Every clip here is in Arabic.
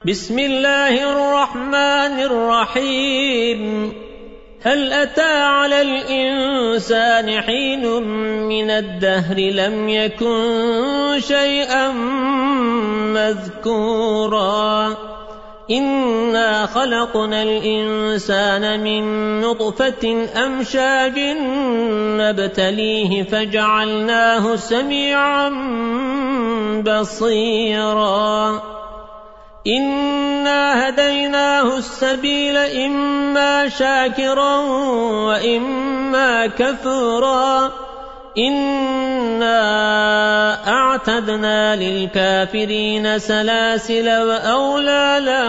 بسم الله الرحمن الرحيم. هل أتى على الإنسان حين من الدهر لم يكن شيئا مذكورا إنا خلقنا الإنسان من نطفة أمشاج نبتليه فجعلناه سميعا بصيرا إنا هديناه السبيل إما شاكرا وإما كفورا إنا أعتدنا للكافرين سلاسل وأغلالا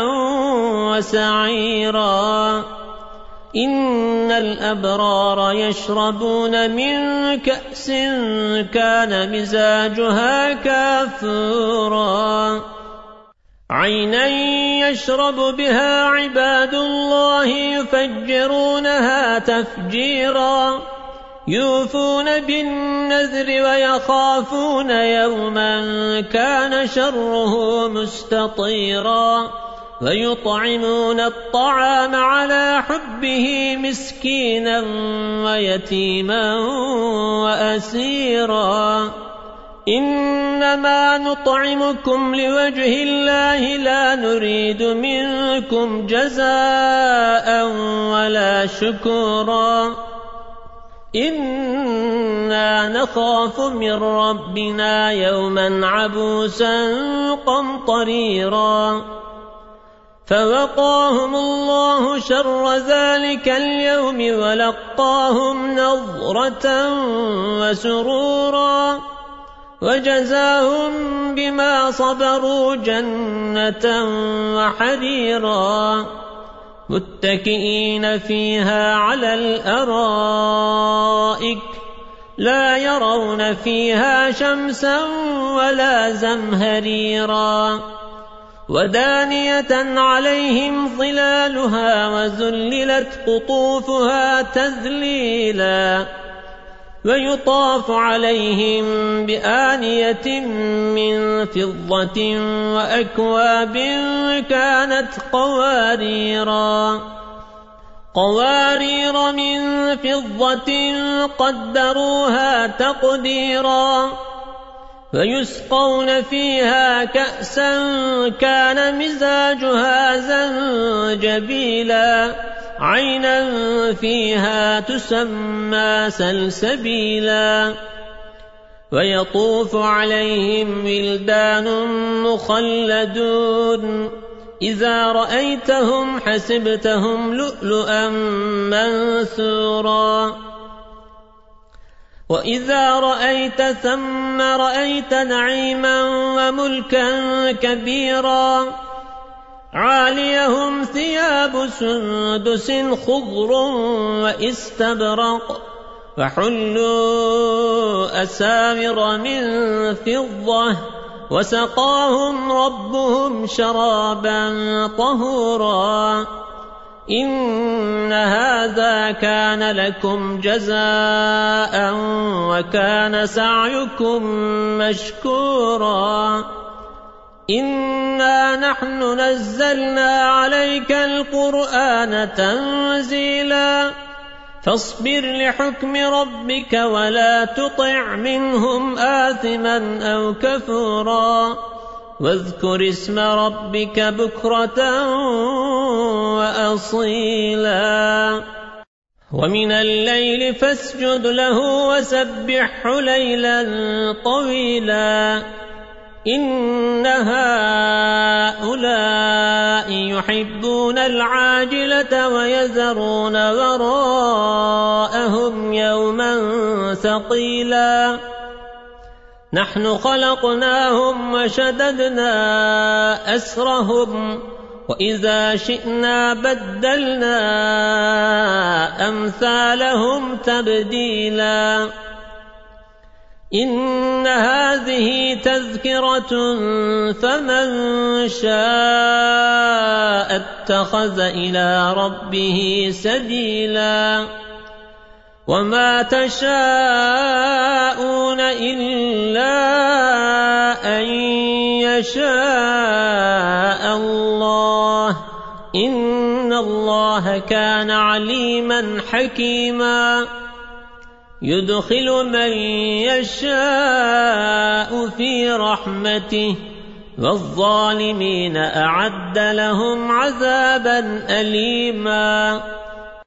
وسعيرا إن الأبرار يشربون من كأس كان مزاجها كافورا عينا يشرب بها عباد الله يفجرونها تفجيرا يوفون بالنذر ويخافون يوما كان شره مستطيرا ويطعمون الطعام على حبه مسكينا ويتيما وأسيرا إنما نطعمكم لوجه الله لا نريد منكم جزاء ولا شكورا إنا نخاف من ربنا يوما عبوسا قمطريرا فوقاهم الله شر ذلك اليوم ولقاهم نضرة وسرورا وجزاهم بما صبروا جنة وحريرا متكئين فيها على الأرائك لا يرون فيها شمسا ولا زمهريرا ودانية عليهم ظلالها وذللت قطوفها تذليلا ويطاف عليهم بآنية من فضة وأكواب كانت قوارير من فضة قدروها تقديرا ويسقون فيها كأسا كان مزاجها زنجبيلا عينا فيها تسمى سلسبيلا ويطوف عليهم ولدان مخلدون إذا رأيتهم حسبتهم لؤلؤا منثورا وإذا رأيت ثم رأيت نعيما وملكا كبيرا عاليهم ثياب سندس خضر وإستبرق وحلوا أساور من فضة وسقاهم ربهم شرابا طهورا إن هذا كان لكم جزاء وكان سعيكم مشكورا إنا نحن نزلنا عليك القرآن تنزيلا فاصبر لحكم ربك ولا تطع منهم آثما أو كفورا واذكر اسم ربك بكرة وأصيلا ومن الليل فاسجد له وسبحه ليلا طويلا إن هؤلاء يحبون العاجلة ويذرون وراءهم يوما ثقيلا نحن خلقناهم وشددنا أسرهم وإذا شئنا بدلنا أمثالهم تبديلا إن هذه تذكرة فمن شاء اتخذ إلى ربه سبيلا وما تشاءون إلا أن يشاء الله إن الله كان عليما حكيما يدخل من يشاء في رحمته والظالمين أعد لهم عذابا أليما